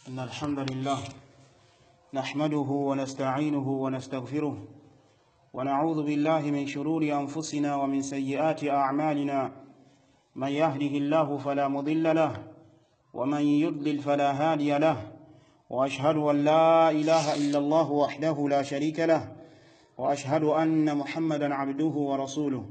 إن الحمد لله نحمده ونستعينه ونستغفره ونعوذ بالله من شرور أنفسنا ومن سيئات أعمالنا من يهده الله فلا مضل له ومن يضلل فلا هادي له وأشهد أن لا إله إلا الله وحده لا شريك له وأشهد أن محمدا عبده ورسوله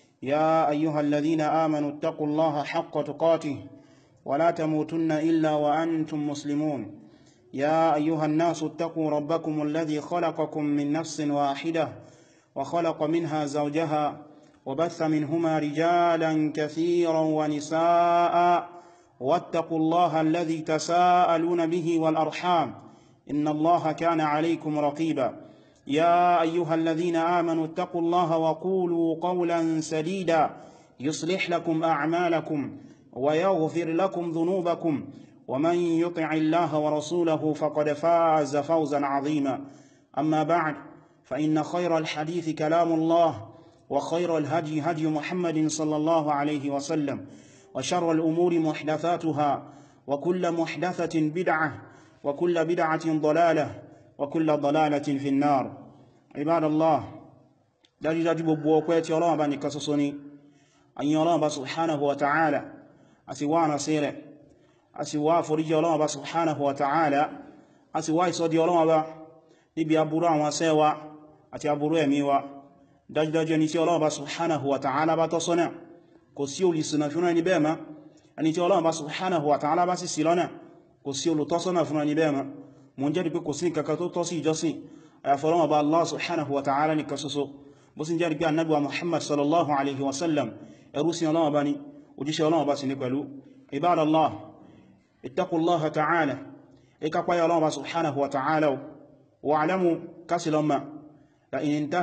يا أيها الذين آمنوا اتقوا الله حق تقاته ولا تموتن إلا وأنتم مسلمون يا أيها الناس اتقوا ربكم الذي خلقكم من نفس واحدة وخلق منها زوجها وبث منهما رجالا كثيرا ونساء واتقوا الله الذي تساءلون به والأرحام إن الله كان عليكم رقيبا يا أيها الذين آمنوا اتقوا الله وقولوا قولا سديدا يصلح لكم أعمالكم ويغفر لكم ذنوبكم ومن يطع الله ورسوله فقد فاز فوزا عظيما أما بعد فإن خير الحديث كلام الله وخير الهدي هدي محمد صلى الله عليه وسلم وشر الأمور محدثاتها وكل محدثة بدعة وكل بدعة ضلالة وكل ضلالة في النار عباد الله dájúdájú gbogbo ọpẹ́ tí Ọlọ́run bá nìkan ṣoṣo ni ayin Ọlọ́run bá subhanahu wa ta'ala a sì wá ránṣẹ́ rẹ̀ a sì wá foríjì Ọlọ́run bá subhanahu wa ta'ala a sì wá ìsọ́dí Ọlọ́run bá níbi aburú àwọn ṣẹ́wa àti aburú ẹ̀mí wa dájúdájú ẹni tí Ọlọ́run bá subhanahu wa ta'ala bá tọ́ sọ́nà kò sí olùṣìnà fún ẹni bẹ́ẹ̀ mọ́ ẹni tí Ọlọ́run bá subhanahu wa ta'ala bá sì ṣì lọ́nà kò sí olùtọ́sọ́nà fún ẹni bẹ́ẹ̀ mọ́ mo ń jẹ́rìí pé kò sí nǹkan tó tọ́ sí ìjọsìn àyàfi Ọlọ́run bá Allah subhanahu wa ta'ala nìkan ṣoṣo bó sì ń jẹ́rìí pé Ànábì wa Muhammad sallallahu alaihi wasallam ẹrú sí Ọlọ́run bá ní òjíṣẹ́ Ọlọ́run bá sì ní pẹ̀lú ibadallah ittaqullaha ta'ala ika páyà Ọlọ́run bá subhanahu wa ta'ala wa'lamu kásìlọ́mà la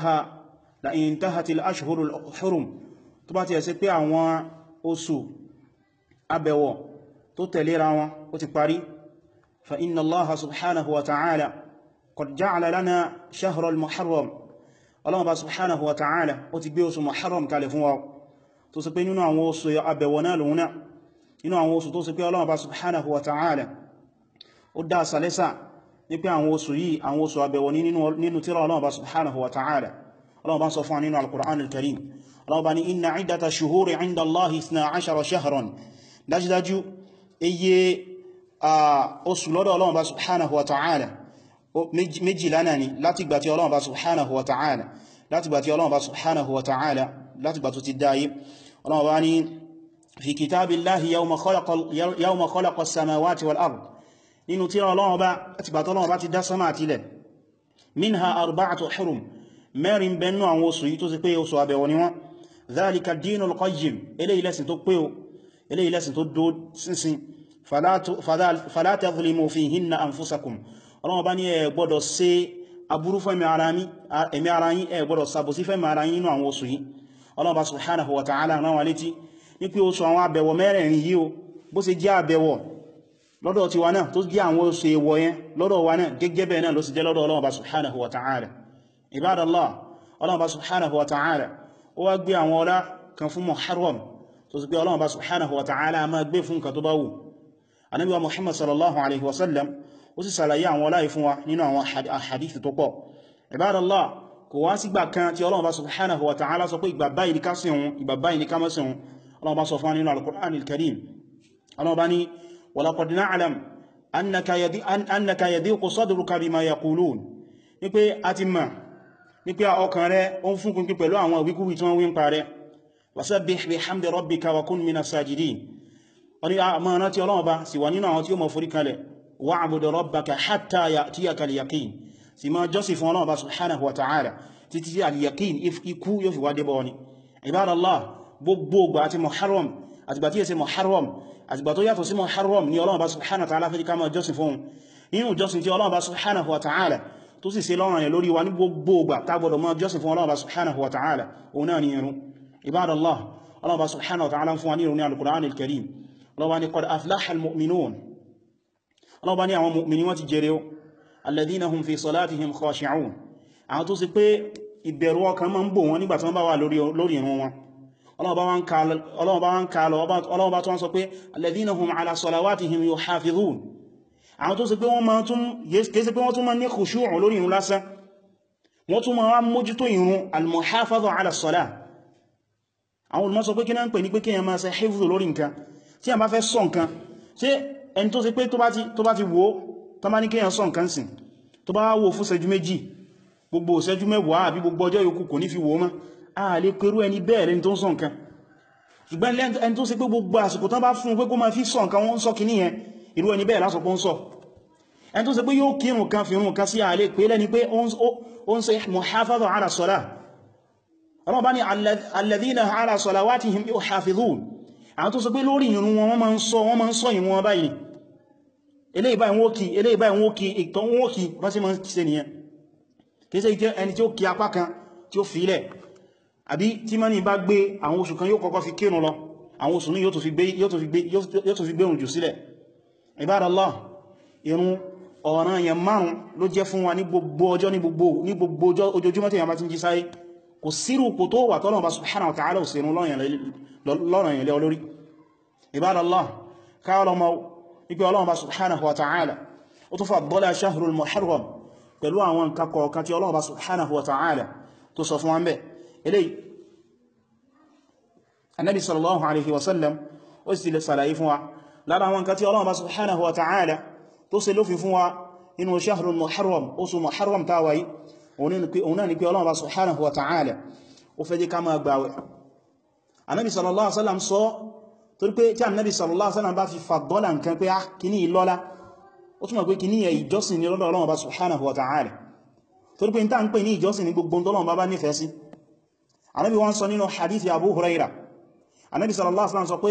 in intahatil ashhurul hurum tó bá ti ẹ̀ sí pé àwọn oṣù abẹ̀wọ̀ tó tẹ̀léra wọn ó ti parí fa inna Allaha subhanahu wa ta'ala qad ja'ala lana shahra al-muharram Ọlọ́run bá subhanahu wa ta'ala ó ti gbé oṣù muharram kalẹ̀ fún wa tó sì pé nínú àwọn oṣù abẹ̀wọ̀ náà lòun náà nínú àwọn oṣù tó sì pé Ọlọ́run bá subhanahu wa ta'ala ó dá sàlẹ́sà ní pé àwọn oṣù yìí àwọn oṣù abẹ̀wọ̀ nínú tírà Ọlọ́run bá subhanahu wa ta'ala Ọlọ́run bá sọ fún nínú al-Qur'an al-Karim Ọlọ́run bá ní inna iddata shuhuri 'inda Allahi 12 shahran dájúdájú iye oṣù lọ́dọ̀ Ọlọ́run bá subhanahu wa ta'ala méjìlá náà ni láti gbà tí Ọlọ́run bá subhanahu wa ta'ala láti gbà tí Ọlọ́run bá subhanahu wa ta'ala láti gbà tó ti dáyé Ọlọ́run bá ní fi kitabillahi yawma khalaqa as-samawati wal ard nínú tírà Ọlọ́run bá láti gbà tí Ọlọ́run bá ti dá sánmà àti ilẹ̀ minha arba'atu hurum mẹ́rin bẹnu àwọn oṣù yìí tó sì pé oṣù àbẹ̀wọ̀ ni wọ́n dhalika ad-dinul qayyim eléyìí lẹ́sìn tó pé o eléyìí lẹ́sìn tó dó sínsìn fala tadhlimu fihinna anfusakum Ọlọ́run bá ní ẹ gbọ́dọ̀ ṣe aburú fún ẹ̀mí ara yín ẹ gbọ́dọ̀ ṣàbòsí fún ẹ̀mí ara yín nínú àwọn oṣù yìí Ọlọ́run bá subhanahu wa ta'ala rán wa létí ní pé oṣù àwọn àbẹ̀wọ̀ mẹ́rẹ̀ẹ̀rin yìí o bó ṣe jẹ́ àbẹ̀wọ̀ lọ́dọ̀ tiwa náà tó jẹ́ àwọn oṣù èèwọ̀ yẹn lọ́dọ̀ wa náà gẹ́gẹ́ bẹ́ẹ̀ náà ló sì jẹ́ lọ́dọ̀ Ọlọ́run bá subhanahu wa ta'ala ibadallah Ọlọ́run bá subhanahu wa ta'ala ó wá gbé àwọn ọlá kan fún Muharram tó sì pé Ọlọ́run bá subhanahu wa ta'ala máa gbé fún nǹkan tó bá wù Ànábì wa Muhammad sallallahu alaihi wasallam ó sì ṣàlàyé àwọn ọlá fún wa nínú àwọn hadith tó pọ̀ ibadallah kò wá sígbà kan tí Ọlọ́run bá subhanahu wa ta'ala sọ pé ìgbà báyìí ní ká sìn òun ìgbà báyìí ní ká má sìn òun Ọlọ́run bá sọ fún wa nínú al-Qur'an al-Karim Ọlọ́run bá ní wa laqad na'lam annaka yadiqu sadruka bima yaqulun ní pé a ti mọ̀ ní pé ọkàn rẹ̀ ó ń fún pínpín pẹ̀lú àwọn ìwíkúwí tí wọ́n wí ń pa rẹ̀ wasabbih bihamdi rabbika wa kun minas sajidin ó ní a máa rántí Ọlọ́run bá sì wà nínú àwọn tí ó máa forí kalẹ̀ wa'bud rabbaka hatta ya'tiyaka al-yaqin sì máa jọ́sìn fún Ọlọ́run bá subhanahu wa ta'ala títí tí al-yaqin ikú yóò fi wá dé bọ́ ni ibadallah gbogbo ìgbà àti Muharram àtìgbà tí yẹ Muharram àtìgbà tó yàtọ̀ sí Muharram ní Ọlọ́run bá subhanahu wa ta'ala fẹ́ ká máa jọ́sìn fún nínú jọ́sìn tí Ọlọ́run bá subhanahu wa ta'ala tó sì ṣe lọ́rọ̀ yẹn lórí wa ní gbogbo ìgbà tá gbọdọ̀ máa jọ́sìn fún Ọlọ́run bá subhanahu wa ta'ala òun náà ni irun ibadallah Ọlọ́run bá subhanahu wa ta'ala fún wa ní irun ní al-Qur'an al-Karim Ọlọ́run bá ní qad aflaha al-mu'minun Ọlọ́run bá ní àwọn mu'mini wọ́n ti jèrè o alladhina hum fi salatihim khashi'un àwọn tó sì pé ìbẹ̀rù ọkàn máa ń bò wọn nígbà tí wọ́n bá wà lórí irun wọn Ọlọ́run bá wá ń ká lọ Ọlọ́run bá tó wọ́n sọ pé alladhina hum ala salawatihim yuhafidhun àwọn tó ṣe pé wọ́n máa tún kéèsè pé wọ́n tún máa ní khushu' lórí ìrun lásán, wọ́n tún máa mójútó ìrun al-muhafadha ala as-salah. àwọn olùmọ̀ sọ pé kí náà ń pè ní pé kíyàn máa ṣe hifdhu lórí nǹkan tí a bá fẹ́ sọ nǹkan, ṣé ẹni tó ṣe pé tó bá ti wo tó bá ní kíyàn sọ nǹkan sìn tó bá wò fún ṣẹ́jú méjì gbogbo ṣẹ́jú mẹ́wàá àbí gbogbo ọjọ́ yòókù kò ní fi wò mọ́, a lè pẹ̀rú ẹni bẹ́ẹ̀ lẹ́ni tó ń sọ nǹkan. ṣùgbọ́n ẹni tó ṣe pé gbogbo àsìkò tán bá fún pé kó máa fi sọ nǹkan wọ́n ń sọ kì ní yẹn, irú ẹni bẹ́ẹ̀ lásọ pé ń sọ. ẹni tó ṣe pé yóò kírun kan fi rún kan sí a lè pè lẹ́ni pé ó ń ṣe muhafadha ala salah. ọlọ́run bá ní alladhina ala salawatihim yuhafidhun, àwọn tó ṣe pé lórí ìrun wọn máa ń sọ ìrun wọn báyìí, eléyìí báyìí wọ́n kí, eléyìí báyìí wọ́n kí, ìtọ́ wọ́n kí bá sí máa ń ṣe nìyẹn. kìí ṣe ẹni tí ó kí apá kan tí ó fílẹ̀, àbí tí mọ́ ní bá gbé àwọn oṣù kan yóò kọ́kọ́ fi kírun lọ, àwọn oṣù ní yóò tó fi gbé òun jù sílẹ̀. Ibadallah, ìrun ọ̀ranyàn márùn ló jẹ́ fún wa ní gbogbo ọjọ́ ní gbogbo ọjọ́ ojoojúmọ́ tí a bá ti ń jí sáyé. kò sírù kò tó wà tọ́lọ̀ bá subhanahu wa ta'ala òsìrún lọ́ranyàn lé olórí. Ibadallah, káàlọ́ mọ́ ipé Ọlọ́run bá subhanahu wa ta'ala ó tó faddala shahrul muharram pẹ̀lú àwọn nǹkan kọ̀ọ̀kan tí Ọlọ́run bá subhanahu wa ta'ala tó sọ fún wọn bẹ́. eléyìí annabi sallallahu alaihi wasallam ó sì lè sàlàyé fún wa lára àwọn nǹkan tí Ọlọ́run bá subhanahu wa ta'ala tó ṣe lófin fún wa inú shahrul muharram, oṣù muharram táwàí, òun náà ni pé Ọlọ́run bá subhanahu wa ta'ala ó fẹ́ jẹ́ ká máa gbààwẹ̀. annabi sallallahu alaihi wasallam sọ torí pé tí annabi sallallahu alaihi wasallam bá fi faddala nǹkan pé kíní ìlọ́lá, ó túnmọ̀ pé kíní ìjọsìn ni lọ́dọ̀ Ọlọ́run bá subhanahu wa ta'ala, torí pé ta ń pè ní ìjọsìn ní gbogbo Ọlọ́run bá nífẹ̀ẹ́ sí. Ànábì wọ́n sọ nínú hadithi Abu Huraira, Ànábì sallallahu alaihi wasallam sọ pé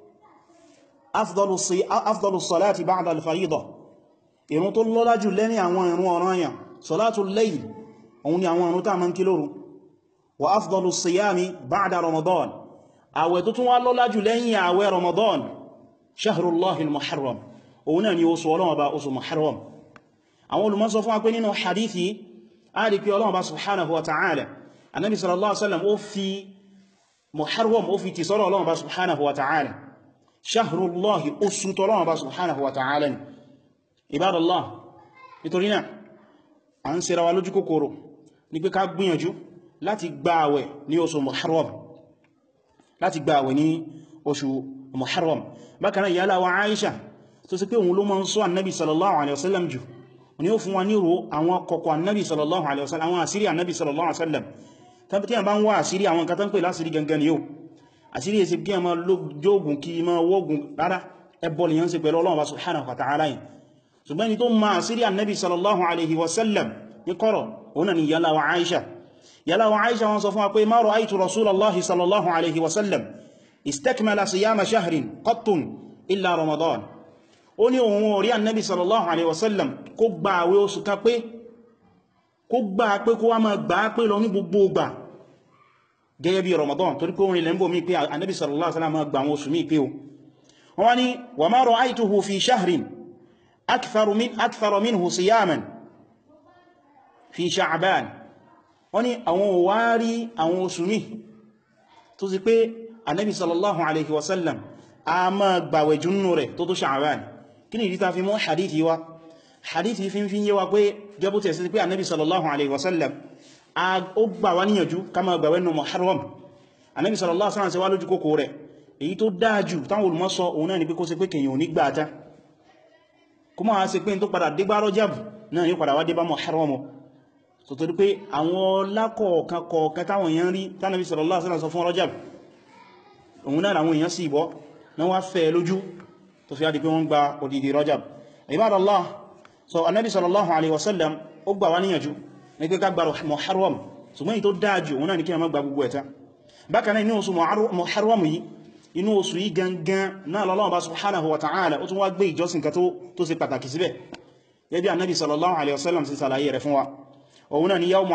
afdalu salati ba'da al-fariida, ìrun tó lọ́lá jù lẹ́yìn àwọn ìrun ọ̀ranyàn, salatul layl, òun ni àwọn ìrun tá máa ń kí lóru. Wa afdalu siyami ba'da Ramadan, àwẹ̀ tó tún wá lọ́lá jù lẹ́yìn àwẹ̀ Ramadan, shahrullahi al-muharram, òun náà ni oṣù Ọlọ́run bá oṣù Muharram. Àwọn olùmọ̀ sọ fún wa pé nínú hadithi a rí pé Ọlọ́run bá subhanahu wa ta'ala, Ànábì sallallahu alaihi wasallam ó fi Muharram ó fi ti sọ́rọ̀ Ọlọ́run bá subhanahu wa ta'ala, shahrullahi oṣù tọ́lọ́run bá subhanahu wa ta'ala ni. Ibadallah, nítorí náà a ń ṣera wa lójú kòkòrò ní pé ká gbìyànjú láti gba àwẹ̀ ní oṣù Muharram, láti gba àwẹ̀ ní oṣù Muharram. Bákan náà ìyálà wa Aisha tó sì pé òun ló máa ń sọ annabi sallallahu alaihi wasallam jù, ni ó fún wa níro àwọn kọ̀kọ̀ annabi sallallahu alaihi wasallam, àwọn àṣírí annabi sallallahu alaihi wasallam. tàbí tí a bá ń wá àṣírí àwọn nǹkan tán pè lásìrí gangan yóò, àṣírí èsì kí a máa lójógùn kí máa wọ́gùn rárá, ẹbọ lè yán sí pẹ̀lú Ọlọ́run subhanahu wa ta'ala yìí. ṣùgbọ́n ni tó máa àṣírí annabi sallallahu alaihi wasallam ní kọ̀rọ̀, òun náà ni yálà wa Aisha. yálà wa Aisha wọn sọ fún wa pé ma ra'aytu rasulallahi sallallahu alaihi wasallam istakmala siyama shahrin qattun illa Ramadan. ó ní òun orí annabi sallallahu alaihi wasallam kó gba àwẹ̀ oṣù kan pé, kó gbà pé kó wá máa gbà pé lọ ní gbogbo ìgbà gẹ́gẹ́ bí Ramadan, torí pé orin lẹ́mbò mi pé annabi sallallahu alaihi wasallam máa gbà wọn oṣù mi pé o. wọ́n ní wa ma ra'aytuhu fi shahrin akthara minhu siyaman fi Sha'ban. wọ́n ní àwọn òwárí àwọn oṣù mi tó sì pé annabi sallallahu alaihi wasallam a máa gbàwẹ̀ jùnnú rẹ̀ tó Sha'ban. kí ni ìdí ta fi mọ́ hadithi wa? hadithi fi ń fi yé wa pé jẹ́bú tẹ̀ sí pé annabi sallallahu alaihi wasallam ó gbà wá níyànjú ká máa gbàwẹ̀ nínú Muharram. annabi sallallahu alaihi wasallam ṣe wá lójú kòkò rẹ̀, èyí tó dájú táwọn olùmọ̀ sọ òun náà ni pé kó ṣe pé kèyàn ò ní gbà ta, kó máa ṣe pé tó padà dé bá Rajab náà yóò padà wá dé bá Muharram. so torí pé àwọn lákọ̀ọ̀kan kọ̀ọ̀kan táwọn èèyàn rí tánàbí sallallahu alaihi wasallam sọ fún Rajab, òun náà làwọn èèyàn sì bọ́ náà wá fẹ́ lójú tó fi á di pé wọ́n gba odidi Rajab. Ibadallah, so annabi sallallahu alaihi wasallam ó gbà wá níyànjú ní pé ká gba Muharram, ṣùgbọ́n èyí tó dájú òun náà ní kí a má gba gbogbo ẹ̀ta. bákan náà inú oṣù Muharram yìí, inú oṣù yìí gangan náà l'Ọlọ́run bá subhanahu wa ta'ala ó tún wá gbé ìjọsìn kan tó ṣe pàtàkì síbẹ̀, gẹ́gẹ́ bí annabi sallallahu alaihi wasallam sì ṣàlàyé rẹ̀ fún wa. òun náà ni yawmu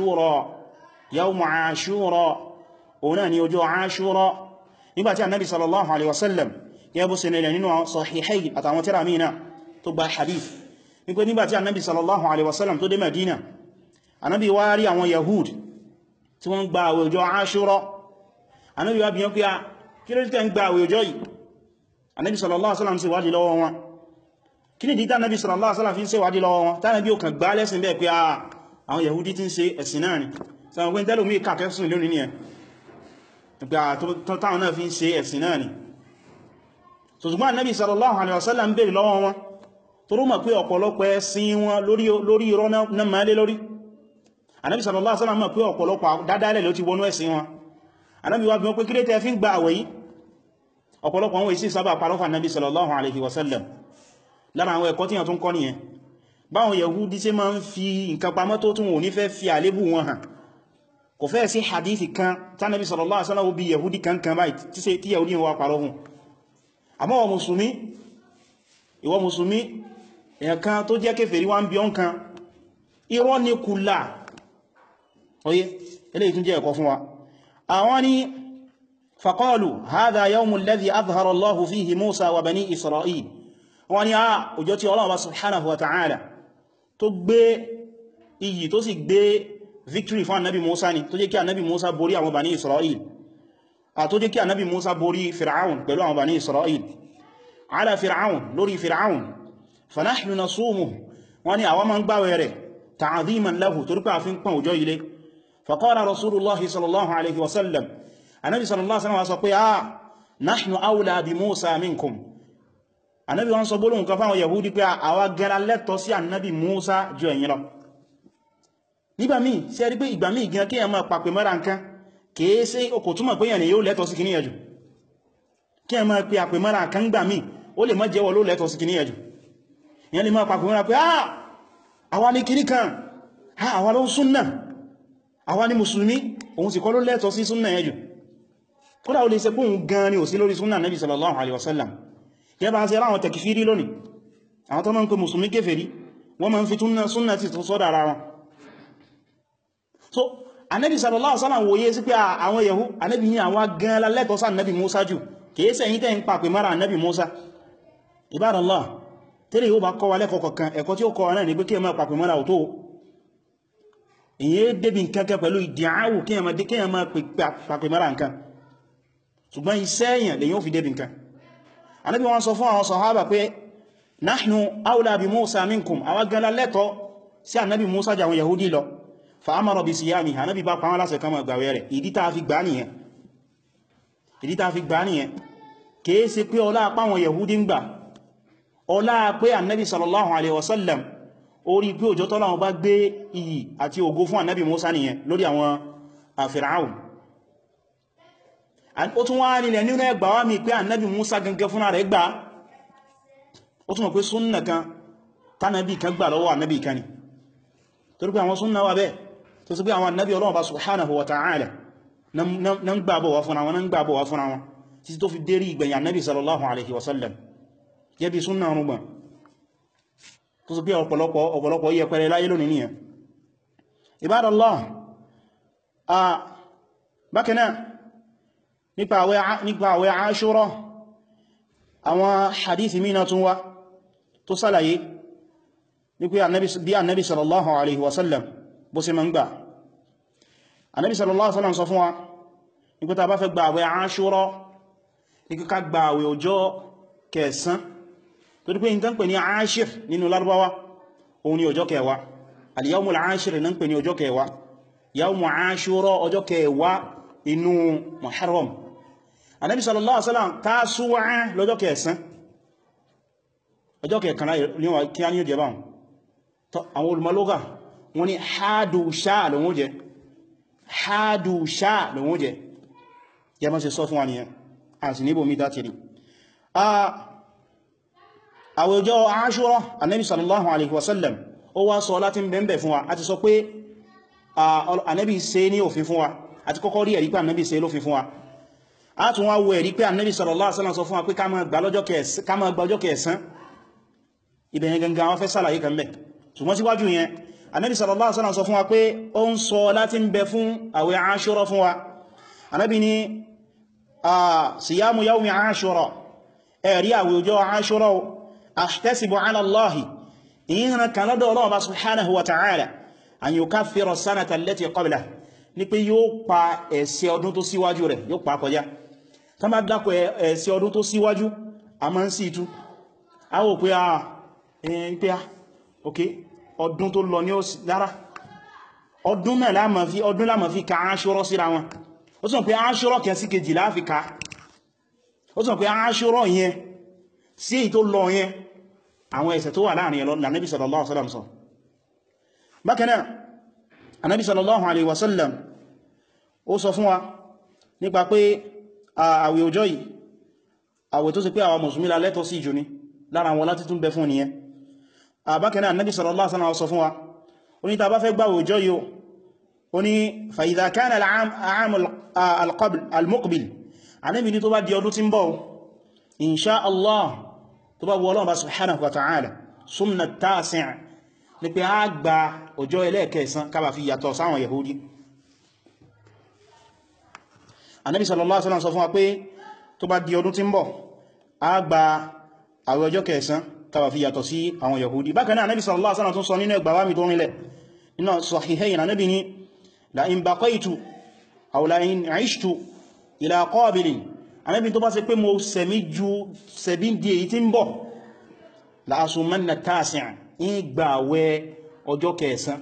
Ashura, òun náà ni ọjọ́ Ashura. nígbàtí annabi sallallahu alaihi wasallam ya bó sinilẹ̀ nínú Sahihayn àtàwọn tírà mìíràn tó gba hadith wípé nígbàtí annabi sallallahu alaihi wasallam tó dé Madina, annabi wá rí àwọn Yahud tí wọ́n gba àwẹ̀ ọjọ́ Ashura. annabi wá bi wọ́n pé kí ló tẹ́ ń gba àwẹ̀ ọjọ́ yìí? annabi sallallahu alaihi wasallam sì wádìí lọ́wọ́ wọn, kí ni dídá Nabi sallallahu alaihi wasallam fi ń ṣe wádìí lọ́wọ́ wọn tánàbí ò kàn gbá lẹ́sìn bẹ́ẹ̀ pé àwọn Yahudi tí ń ṣe ẹ̀sìn náà ni sọ pé tẹ́lò mí kàkẹ́sùn lónìí ni ẹ̀ pé táwọn náà fi ń ṣe ẹ̀sìn náà ni so ṣùgbọ́n Nabi sallallahu alaihi wasallam ń bèèrè lọ́wọ́ wọn tó rú mọ̀ pé ọ̀pọ̀lọpọ̀ ẹ̀sìn wọn lórí irọ́ náà máa lé lórí Nabi sallallahu alaihi wasallam mọ̀ pé ọ̀pọ̀lọpọ̀ dádálẹ̀ ló ti wọnú ẹ̀sìn wọn Ànábì wá bí wọ́n pé kílé tẹ́ fi ń gba àwẹ̀ yìí ọ̀pọ̀lọpọ̀ àwọn ìsìn sábà parọ́fà Nabi sallallahu alaihi wasallam lára àwọn ẹ̀kọ́ tí yàn tún kọ́ nìyẹn báwọn Yahudi ṣe máa ń fi nǹkan pamọ́ tó tún wò ní fẹ́ fi àlébù wọn hàn kò fẹ́ sí hadithi kan tí Nabi sallallahu alaihi wasallam bí Yahudi kan báyìí tí Yahudi wà parọ́ hùn àmọ́ ìwọ Mùsùlùmí èyàn kan tó jẹ́ kèfèrí wá ń bí ọ́n kan irọ́ ní kùlà oye eléyìí tún jẹ́ ẹ̀kọ́ fún wa àwọn ni faqalu hadha yawmu alladhi adhhara Allahu fihi Musa wa bani Isra'il wọ́n ni ọjọ́ tí Ọlọ́run subhanahu wa ta'ala tó gbé iyì tó sì gbé victory fún annabi Musa ni tó jẹ́ kí annabi Musa borí àwọn bani Isra'il tó jẹ́ kí annabi Musa borí Fir'aun pẹ̀lú àwọn bani Isra'il ala Fir'aun lórí Fir'aun fanahnu nasumuhu wọ́n ni àwọn ma ń gbáwẹ̀ rẹ̀ ta'adhiman lahu torí pé a fi ń pọn ọjọ́ ilé faqala rasulullahi sallallahu alaihi wasallam annabi sallallahu alaihi wasallam sọ pé nahnu awla bi Musa minkum annabi wọ́n sọ gbólóhùn kan fáwọn Yahudi pé àwa gẹ́ra lẹ́tọ̀ sí annabi Musa ju ẹ̀yin lọ nígbà míì sí ẹ̀rí pé ìgbà míì gan kí ẹ máa pàpẹ mọ́ra nǹkan kìí sí kò túnmọ̀ pé yẹn yóò lẹ́tọ̀ sí kìíní ẹjù kí ẹ máa pè àpẹ mọ́ra nǹkan gbà míì ó lè má jẹ́wọ́ ló lẹ́tọ̀ sí kìíní ẹjù yẹn lè máa pàpẹ mọ́ra pé àwa ní kìíní kan àwa ló ń súnnà àwa ní mùsùlùmí òun sì kọ́ ló lẹ́tọ̀ sí súnnà ẹjù kódà ó lè ṣe pún gan ni ò sí lórí súnnà nabi sallallahu alaihi wasallam yẹ bá ṣe ráwọn tẹkifírí lónìí àwọn tó máa ń pè mùsùlùmí kéfèrí wọ́n máa ń fi súnnà ti tó sọ́dà ara wọn so anabi sallallahu alaihi wasallam wòye sí pé àwọn yahu anabi ní àwọn gan la lẹ́tọ̀ọ́ sí anabi Musa jù kìí ṣe yín tẹ́ ń pàpè mara anabi Musa ibadallah tẹ́lẹ̀ yóò bá kọ́ wa lẹ́kọ̀ọ́ kọ̀kan ẹ̀kọ́ tí ó kọ́ náà ní pé kí ẹ máa pàpè mara ọ̀tọ́ ìyẹ́ débi nǹkan pẹ̀lú ìdíyàwó kí ẹ máa pàpè mara nǹkan ṣùgbọ́n iṣẹ́ èèyàn lè yóò fi débi nǹkan anabi wọn sọ fún àwọn sàhábà pé nahnu awla bi Musa minkum àwọn gan la lẹ́tọ̀ọ́ sí anabi Musa jà àwọn Yahudi lọ fa'amara bi siyamiha Ànábì bá pa wọ́n láṣẹ ká máa gbààwẹ̀ rẹ̀ ìdí tá fi gbà nìyẹn kìí ṣe pé ọlá apá wọn Yahudi ń gbà ọlá pé Ànábì sallallahu alaihi wasallam orí pé òjò tọ́lá wọn bá gbé iyì àti ògo fún Ànábì Musa nìyẹn lórí àwọn Fir'aun ó tún wá nílẹ̀ nínú ẹgbà wá mi pé Ànábì Musa gangan fúnra rẹ̀ gbà ó tún mọ̀ pé súnnà kan tánàbì kan gbà lọ́wọ́ Ànábì kan ni torí pé àwọn súnnà wà bẹ́ẹ̀ tó sì pé àwọn annabi Ọlọ́run bá subhanahu wa ta'ala na ń gbàbọ̀ wá fún àwọn títí tó fi dérí ìgbẹ̀yìn annabi sallallahu alaihi wasallam jẹ́ bí súnnà rúgbọ̀n tó sì pé ọ̀pọ̀lọpọ̀ yẹ pẹ̀rẹ láyé lónìí nìyẹn ibadallah bákanáà nípa àwẹ̀ Ashura àwọn hadithi mìíràn tún wá tó sálàyé bí annabi sallallahu alaihi wasallam bó ṣe ma ń gbà Ànábì sallallahu alaihi wasallam sọ fún wa ní pé tá bá fẹ́ gba àwẹ̀ Ashura ní kíká gba àwẹ̀ ọjọ́ kẹsàn tó dípé ní tán pè ní Ashir nínú Lárúbáwá òun ni ọjọ́ kẹwàá al-yawmul Ashir ní pè ní ọjọ́ kẹwàá yawmu Ashura ọjọ́ kẹwàá inú Muharram Ànábì sallallahu alaihi wasallam Tasu'a lọ́jọ́ kẹsàn ọjọ́ kẹkànlá kí á ní ó jẹ báwọn àwọn olùmọ́lógà wọ́n ní Hadusha lòun jẹ́ Hadusha lòun jẹ́ yẹ mọ́ sí sọ fún wa nìyẹn a sì níbò mí dátìrí àwẹ̀ ọjọ́ Ashura Ànábì sallallahu alaihi wasallam ó wá sọ láti bẹ̀m̀bẹ̀ fún wa a ti sọ pé Ànábì ṣe ní òfin fún wa a ti kọ́kọ́ rí ẹ̀rí pé Ànábì ṣe lófin fún wa a tún wá wo ẹ̀rí pé Ànábì sallallahu alaihi wasallam sọ fún wa pé ká máa gba ọjọ́ kẹsàn ibẹ̀yẹn gangan wọ́n fẹ́ sàlàyé kan bẹ̀ ṣùgbọ́n síwájú yẹn Ànábì sallallahu alaihi wasallam sọ fún wa pé ó ń sọ láti ń bẹ fún àwẹ̀ Ashura fún wa Ànábì ní siyamu yawmi Ashura ẹ̀rí àwẹ̀ ọjọ́ Ashura ahtasibu ala Allahi ìyínra kan lọ́dọ̀ Ọlọ́run bá subhanahu wa ta'ala an yukaffira as-sanata allati qablah ní pé yóò pa ẹ̀ṣẹ̀ ọdún tó síwájú rẹ̀ yóò pa kọjá tá bá dákọ̀ ẹ̀ṣẹ̀ ọdún tó síwájú a máa ń sí ìtú a wò pé pé ok ọdún tó lọ ní ó dára ọdún náà láàmà fi ka Àṣúrà síra wọn ó sọ pé Àṣúrà kẹ sí kejì láàfi ka ó sọ pé Àṣúrà yẹn sí èyí tó lọ yẹn àwọn ẹ̀ṣẹ̀ tó wà láàrin ẹ̀lọ́ Ànábì sallallahu alaihi wasallam sọ bákan náà Ànábì sallallahu alaihi wasallam ó sọ fún wa nípa pé àwẹ̀ ọjọ́ yìí àwẹ̀ tó sì pé àwọn mùsùlùmí la lẹ́tọ̀ọ́ sí jù ní lára wọn láti tún bẹ fún nìyẹn bákan náà Ànábì sallallahu alaihi wasallam sọ fún wa ó ní tá bá fẹ́ gbààwẹ̀ ọjọ́ yìí ó ní fa idha kana al-aam al-muqbil Ànábì ní tó bá di ọdún tí ń bọ̀ insha Allah tó bá wù Ọlọ́run bá subhanahu wa ta'ala sumna at-tasi' ní pé a gba ọjọ́ ẹlẹ́ẹ̀kẹsàn ká bá fi yàtọ̀ sáwọn Yahudi Ànábì sallallahu alaihi wasallam sọ fún wa pé tó bá di ọdún tí ń bọ̀ a gba àwẹ̀ ọjọ́ kẹsàn ká bá fi yàtọ̀ sí àwọn Yahudi bákan náà Ànábì sallallahu alaihi wasallam tún sọ nínú ẹgbàwá mi tó rinlẹ̀ nínú Sahihayn Ànábì ní la in baqaytu aw la in 'ishtu ila qabilin Ànábì tó bá ṣe pé mo sẹ̀mí ju sẹ̀bí di èyí tí ń bọ̀ la asumanna at-tasi' ìgbàwẹ̀ ọjọ́ kẹsàn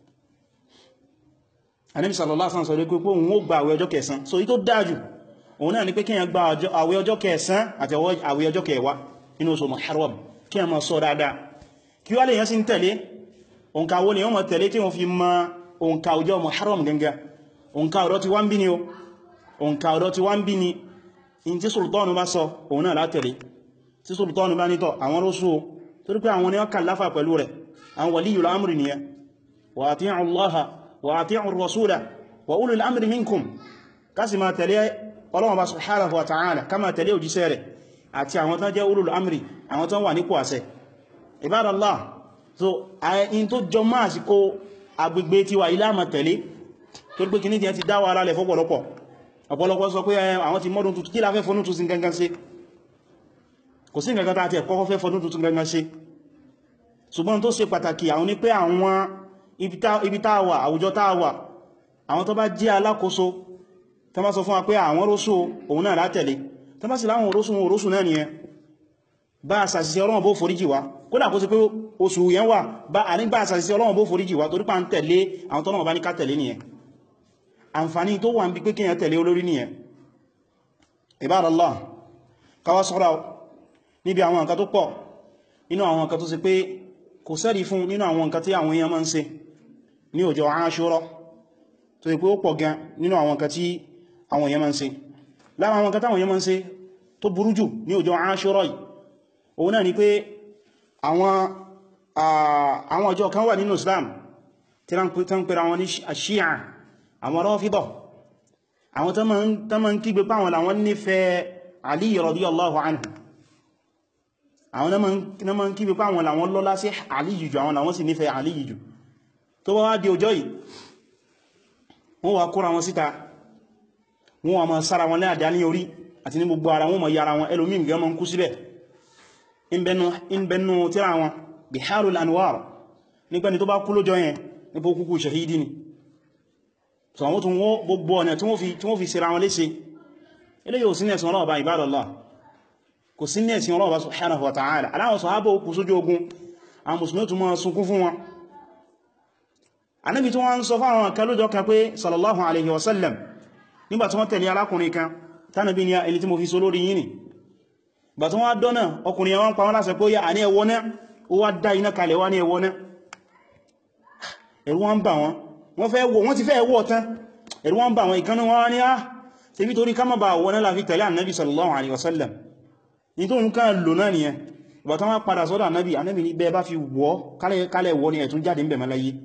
Ànábì sallallahu alaihi wasallam sọ pé òun ó gba àwẹ̀ ọjọ́ kẹsàn so èyí tó dájú òun náà ni pé kíyàn gba àwẹ̀ ọjọ́ kẹsàn àti àwẹ̀ ọjọ́ kẹwàá nínú oṣù Muharram kí a máa sọ dáadáa kí wá lè yán sí ń tẹ̀lé òǹkà wo ni wọ́n máa tẹ̀lé tí wọ́n fi ma òǹkà ọjọ́ Muharram gangan òǹkà ọ̀dọ́ ti wá ń bí ni o òǹkà ọ̀dọ́ ti wá ń bí ni in tí sultanu bá sọ òun náà látẹ̀lé tí sultanu bá nítọ̀ àwọn rọ́sù o torí pé àwọn ni wọ́n kàláfà pẹ̀lú rẹ̀ àwọn waliyul amri nìyẹn wa ati'u Allaha wa ati'u ar-rasula wa ulul amri minkum kásì máa tẹ̀lé Ọlọ́run bá subhanahu wa ta'ala ká máa tẹ̀lé òjíṣẹ́ rẹ̀ àti àwọn tán jẹ́ ulul amri àwọn tán wà nípò àṣẹ ibadallah so in tó jọ máa sí kó agbègbè tí wà ilá máa tẹ̀lé tó gbé kìíní tí ẹ ti dáwà ara lẹ̀ fọ́pọ̀lọpọ̀ ọ̀pọ̀lọpọ̀ sọ pé àwọn ti mọ́dún tuntun kí la fẹ́ fọ́nú tuntun gangan ṣe kò sí nǹkan tàà tí ẹ̀kọ́ fẹ́ fọ́nú tuntun gangan ṣe ṣùgbọ́n tó ṣe pàtàkì àwọn ní pé àwọn ibi táà wà àwùjọ táà wà àwọn tó bá jẹ́ alákòóso tó bá sọ fún wa pé àwọn rósù òun náà látẹ̀lé tó bá sì láwọn rósù náà nìyẹn bá àṣàṣìṣẹ́ Ọlọ́run bó foríjì wá kódà kó sí pé oṣù yẹn wà bá ànígbà àṣàṣìṣẹ́ Ọlọ́run bó foríjì wá torípa ń tẹ̀lé àwọn tọ́lọ́run bá ní ká tẹ̀lé nìyẹn àǹfààní tó wà ń bí pé kíyàn tẹ̀lé olórí nìyẹn Ibadallah káwà sọ́ra níbi àwọn nǹkan tó pọ̀ nínú àwọn nǹkan tó sì pé kò sẹ́rí fún nínú àwọn nǹkan tí àwọn èèyàn máa ń ṣe ní ọjọ́ Àṣúrà tó sì pé ó pọ̀ gan nínú àwọn nǹkan tí àwọn èèyàn máa ń ṣe láwọn àwọn nǹkan táwọn èèyàn máa ń ṣe tó burú jù ní ọjọ́ Àṣúrà yìí òun náà ni pé àwọn ọjọ́ kan wà nínú Islam tí wọ́n ń pèrè àwọn ní Shia àwọn Rāfidah àwọn tó máa ń kígbe páwọn làwọn nífẹ̀ẹ́ Ali radiyallahu anhu àwọn náà máa ń kígbe páwọn làwọn lọ́lá sí Ali jù àwọn làwọn sì nífẹ̀ẹ́ Ali jù tó bá wá di ọjọ́ yìí wọ́n wá kóra wọn síta wọ́n wá máa sára wọn ní àdá ní orí àti ní gbogbo ara wọn máa yára wọn ẹlòmí nǹkan máa ń kú síbẹ̀ in bẹnu tíra wọn Biharul Anwar nígbẹ́ni tó bá kú lọ́jọ́ yẹn nípa kúkú shahidi ni so àwọn tún wọ́n gbogbo ọ̀nà tí wọ́n fi síra wọn léṣe ilé yóò sí nẹ̀sìn ọlọ́ọ̀bá ibadallah kò sí nẹ̀sìn ọlọ́ọ̀bá subhanahu wa ta'ala aláwọ̀ sàhábà ó kú sójú ogun àwọn musulmi tún máa sunkún fún wọn Ànábì tí wọ́n ń sọ fáwọn kan lọ́jọ́ kan pé sallallahu alaihi wasallam nígbà tí wọ́n tẹ̀lé arákùnrin kan tánàbí ni ẹni tí mo fi so lórí yìí ni bà tí wọ́n wá dọ́nà ọkùnrin wọn pa wọ́n láṣẹ pé à ní ẹwọ́ náà ó wá dá iná kalẹ̀ wá ní ẹwọ́ náà ẹ̀rù wọn bà wọ́n ti fẹ́ ẹwọ́ tán ẹ̀rù wọn bà wọn ìkanú wọn ní ṣe bí torí ká má bà wọ́n náà láfi tẹ̀lé Ànábì sallallahu alaihi wasallam ní tó ń ká lò náà nìyẹn bà tán wá padà sọ́dọ̀ Ànábì ní bẹ́ẹ̀ bá fi wọ́ kálẹ̀ wọ́ ni ẹ̀tún jáde ń bẹ̀ mọ́ láyé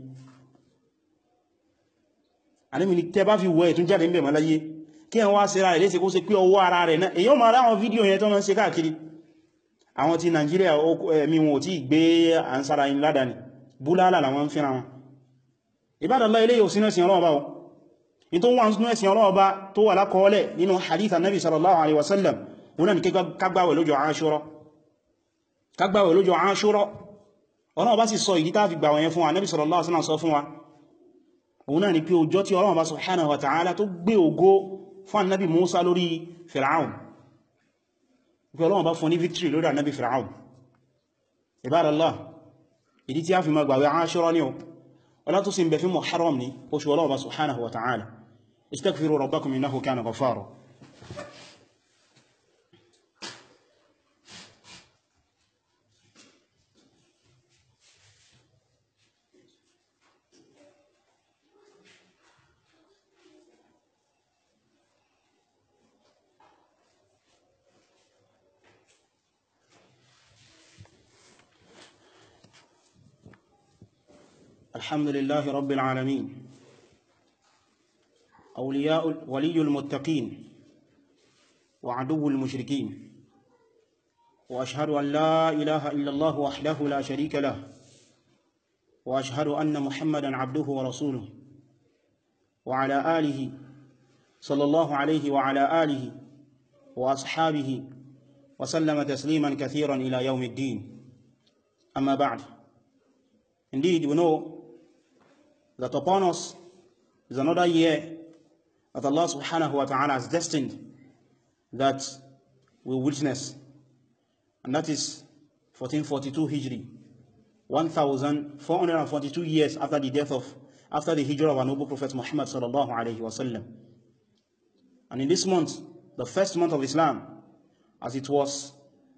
Ànábì ní tẹ́ bá fi wọ́ ẹ̀tún jáde ń bẹ̀ mọ́ láyé kí ẹ̀ wá síra rẹ̀ léṣe kó ṣe pé ọwọ́ ara rẹ̀ náà èyí ó máa ráwọn fídíò yẹn tó máa ń ṣe káàkiri àwọn tí Nàìjíríà ẹ̀mí wọn ò tí gbé àǹsára in ládàní búlálà làwọn ń fíra wọn Ibadallah ilé yóò sínú ẹ̀sìn Ọlọ́run bá ní tó wà nínú ẹ̀sìn Ọlọ́run bá tó wà lákọọ́lẹ̀ nínú hadith Annabi sallallahu alaihi wasallam wọn ni kágbàwẹ̀ lọ́jọ́ Àṣúrà Ọlọ́run bá sì sọ ìdí tá fi gbàwẹ̀ yẹn fún Annabi sallallahu alaihi wasallam sọ fún wa òun náà ni pé ọjọ́ tí Ọlọ́run bá subhanahu wa ta'ala tó gbé ògo fún Annabi Musa lórí Fir'aun pé Ọlọ́run bá fún ní victory lórí Annabi Fir'aun Ibadallah ìdí tí a fi máa gbààwẹ̀ Ashura ni o ọlá tó sì ń bẹ fún Muharram ni oṣù Ọlọ́run subhanahu wa ta'ala istaghfiru rabbakum innahu kana ghaffara. الحمد لله رب العالمين ولي المتقين وعدو المشركين وأشهد أن لا إله إلا الله وحده لا شريك له وأشهد أن محمدا عبده ورسوله وعلى آله صلى الله عليه وعلى آله وأصحابه وسلم تسليما كثيرا إلى يوم الدين. أما بعد, indeed we know that upon us is another year that Allah subhanahu wa ta'ala has destined that we witness, and that is 1442 Hijri, 1442 years after the Hijrah of our noble Prophet Muhammad sallallahu alayhi wa sallam. And in this month, the first month of Islam, as it was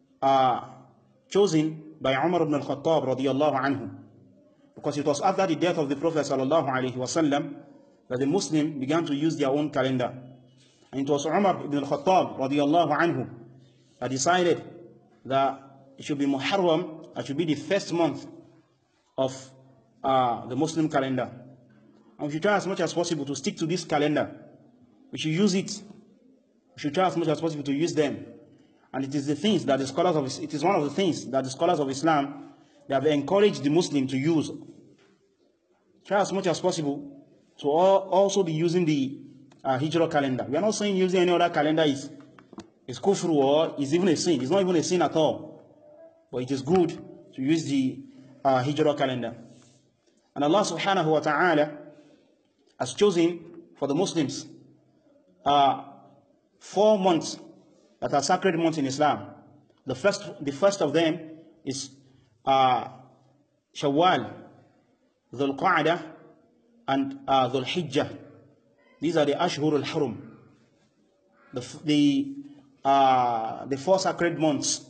chosen by Umar ibn al-Khattab radiyallahu anhu, because it was after the death of the Prophet sallallahu alaihi wasallam that the Muslims began to use their own calendar. And it was Umar ibn al-Khattab radiyallahu anhu that decided that it should be Muharram, it should be the first month of the Muslim calendar. And we should try as much as possible to stick to this calendar. We should use it. We should try as much as possible to use them. And it is the things that the scholars of it is one of the things that the scholars of Islam, they have encouraged the Muslim to use. Try as much as possible to also be using the Hijrah calendar. We are not saying using any other calendar is kufr or is even a sin. It's not even a sin at all. But it is good to use the Hijrah calendar. And Allah subhanahu wa ta'ala has chosen for the Muslims 4 months that are sacred months in Islam. The first of them is Shawwal, Dhul Qa'dah, and Dhul Hijjah. These are the Ashhur al-Hurum, the 4 sacred months,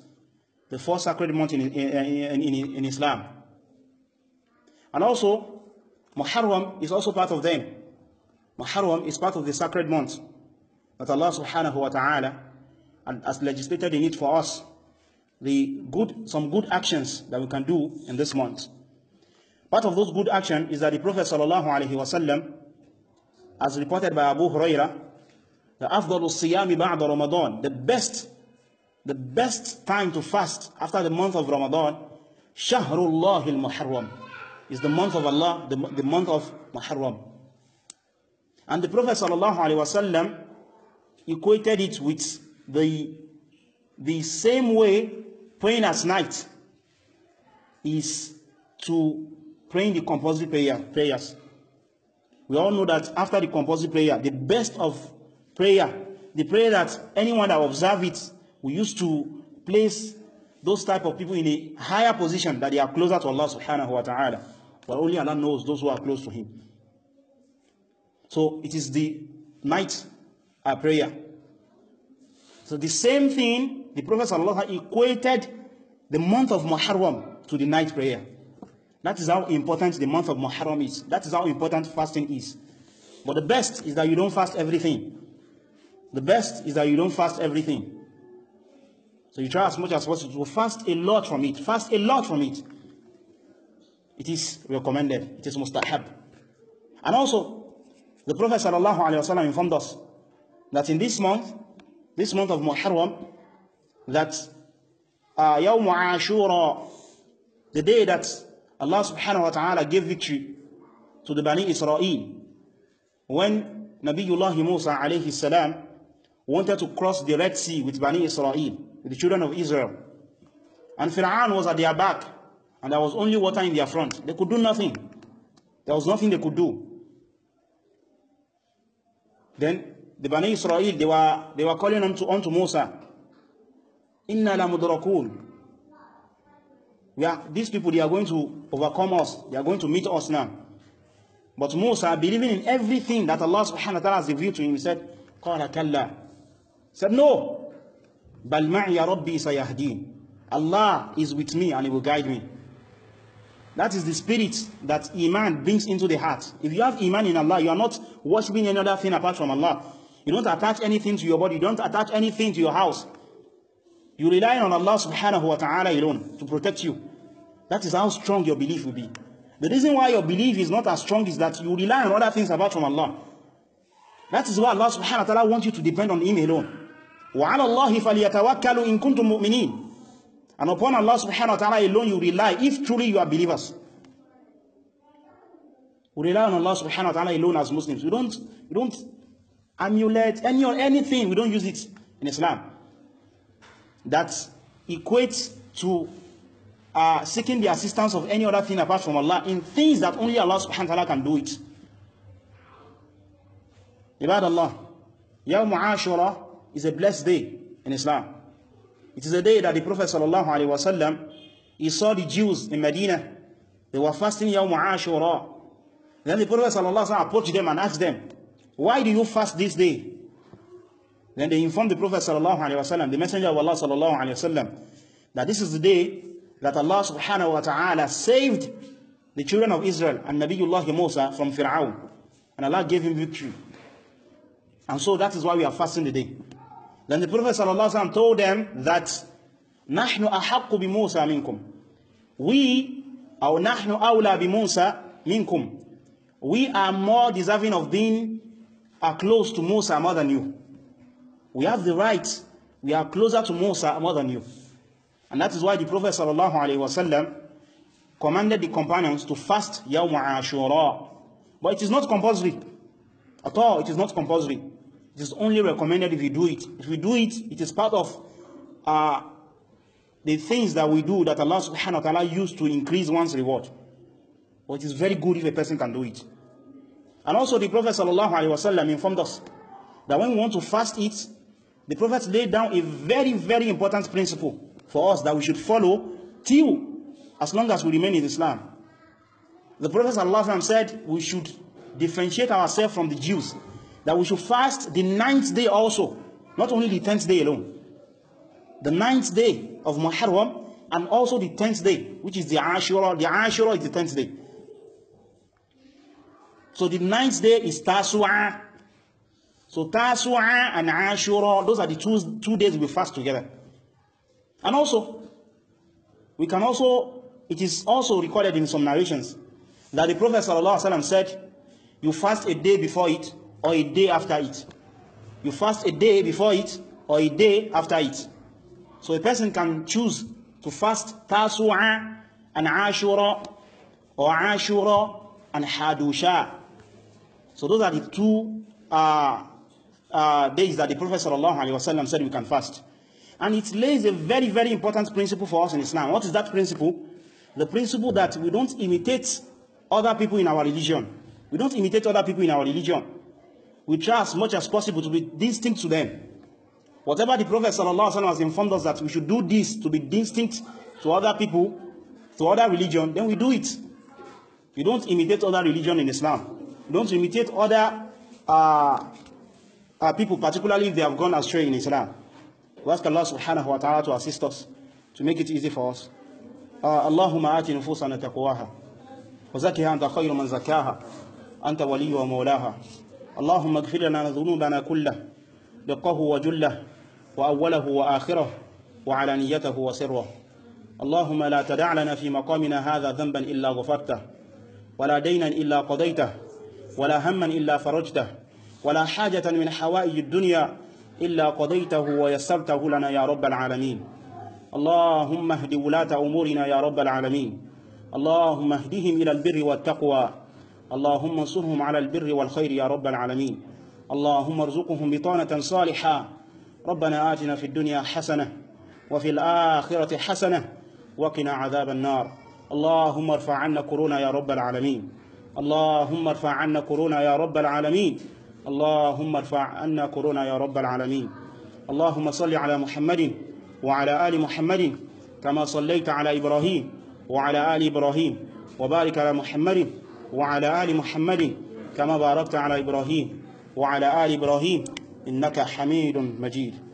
in Islam. And also Muharram is also part of them. Muharram is part of the sacred months that Allah subhanahu wa ta'ala has legislated in it for us. Some good actions that we can do in this month. Part of those good actions is that the Prophet sallallahu alaihi wasallam, as reported by Abu Huraira, the afdalu siyami ba'da Ramadan, the best time to fast after the month of Ramadan, Shahrullah al-Muharram, is the month of Allah, the month of Muharram. And the Prophet sallallahu alaihi wasallam equated it with the same way praying at night is to praying the compulsory prayers. We all know that after the compulsory prayer, the best of prayer, the prayer that anyone that observe it, we used to place those type of people in a higher position, that they are closer to Allah subhanahu wa ta'ala. But only Allah knows those who are close to Him. So it is the night prayer. So the same thing, the Prophet sallallahu alaihi wasallam equated the month of Muharram to the night prayer. That is how important the month of Muharram is. That is how important fasting is. But the best is that you don't fast everything. The best is that you don't fast everything. So you try as much as possible to fast a lot from it. Fast a lot from it. It is recommended. It is mustahab. And also, the Prophet sallallahu alaihi wasallam informed us that in this month of Muharram, that Yawm Ashura, the day that Allah subhanahu wa ta'ala gave victory to the Bani Israel, when Nabiyullah Musa alayhi salam wanted to cross the Red Sea with Bani Israel, with the children of Israel, and Fir'aun was at their back, and there was only water in their front. They could do nothing. There was nothing they could do. Then the Bani Israel, they were calling unto Musa, Inna la mudrakun. These people, they are going to overcome us. They are going to meet us now. But Musa, believing in everything that Allah subhanahu wa ta'ala has revealed to him, he said, قَالَ كَلَّا. He said, no. بَلْ مَعِيَ رَبِّي سَيَهْدِينَ. Allah is with me and He will guide me. That is the spirit that Iman brings into the heart. If you have Iman in Allah, you are not worshipping any other thing apart from Allah. You don't attach anything to your body. You don't attach anything to your house. You rely on Allah subhanahu wa ta'ala alone to protect you. That is how strong your belief will be. The reason why your belief is not as strong is that you rely on other things apart from Allah. That is why Allah subhanahu wa ta'ala wants you to depend on Him alone. وَعَلَى اللَّهِ فَلْيَتَوَكَّلُوا إِن كُنْتُم مُؤْمِنِينَ. And upon Allah subhanahu wa ta'ala alone you rely, if truly you are believers. We rely on Allah subhanahu wa ta'ala alone as Muslims. We don't emulate anything. We don't use it in Islam that equates to seeking the assistance of any other thing apart from Allah in things that only Allah subhanahu wa ta'ala can do it. Ibad Allah, Yawm Ashura is a blessed day in Islam. It is a day that the Prophet sallallahu alaihi wasallam, he saw the Jews in Medina. They were fasting Yawm Ashura. Then the Prophet sallallahu alaihi wasallam approached them and asked them, why do you fast this day? Then they informed the Prophet sallallahu alaihi wasallam, the Messenger of Allah sallallahu alaihi wasallam, that this is the day that Allah subhanahu wa ta'ala saved the children of Israel and Nabiullah Musa from Fir'aun. And Allah gave him victory. And so that is why we are fasting the day. Then the Prophet sallallahu alaihi wasallam told them that نَحْنُ أَحَقُّ بِمُوسَى مِنْكُمْ. We, or نَحْنُ أَوْلَى بِمُوسَى مِنْكُمْ. We are more deserving of being close to Musa more than you. We have the right. We are closer to Musa more than you. And that is why the Prophet sallallahu alaihi wasallam commanded the companions to fast Yawm Ashura. But it is not compulsory. At all, it is not compulsory. It is only recommended if you do it. If we do it, it is part of the things that we do that Allah subhanahu wa ta'ala used to increase one's reward. But it is very good if a person can do it. And also the Prophet sallallahu alaihi wasallam informed us that when we want to fast it, the Prophet laid down a very, very important principle for us that we should follow till as long as we remain in Islam. The Prophet sallallahu alaihi wasallam said we should differentiate ourselves from the Jews, that we should fast the 9th day also, not only the 10th day alone. The 9th day of Muharram and also the 10th day, which is the Ashura. The Ashura is the 10th day. So the 9th day is Tasu'a. So Tasu'a and Ashura, those are the two days we fast together. And also, it is also recorded in some narrations that the Prophet ﷺ said, you fast a day before it or a day after it. You fast a day before it or a day after it. So a person can choose to fast Tasu'a and Ashura, or Ashura and Hadusha. So those are the two days that the Prophet ﷺ said we can fast. And it lays a very, very important principle for us in Islam. What is that principle? The principle that we don't imitate other people in our religion. We don't imitate other people in our religion. We try as much as possible to be distinct to them. Whatever the Prophet ﷺ has informed us that we should do this to be distinct to other people, to other religion, then we do it. We don't imitate other religion in Islam. We don't imitate other people, particularly if they have gone astray in Islam. We ask Allah subhanahu wa ta'ala to assist us, to make it easy for us. Allahumma ati nufusana taqwaha wa zakkiha anta khayru man zakkaha anta waliyyu wa mawlaha. Allahumma ighfir lana dhunubana kullah دقه وجله وأوله وآخره وعلانيته وسره. اللهم لا تدع لنا في مقامنا هذا ذنبا إلا غفرته ولا دينا إلا قضيته ولا هما إلا فرجته ولا حاجة من حوائج الدنيا إلا قضيته ويسرته لنا يا رب العالمين. اللهم اهد ولاة أمورنا يا رب العالمين. اللهم اهدهم إلى البر والتقوى. اللهم انصرهم على البر والخير يا رب العالمين. اللهم ارزقهم بطانة صالحة. ربنا آتنا في الدنيا حسنة وفي الآخرة حسنة وقنا عذاب النار. اللهم ارفع عنا كورونا يا رب العالمين. اللهم ارفع عنا كورونا يا رب العالمين. اللهم ارفع عنا كورونا يا رب العالمين. اللهم صل على محمد وعلى آل محمد كما صليت على إبراهيم وعلى آل إبراهيم وبارك على محمد وعلى آل محمد كما باركت على إبراهيم وعلى آل إبراهيم إنك حميد مجيد.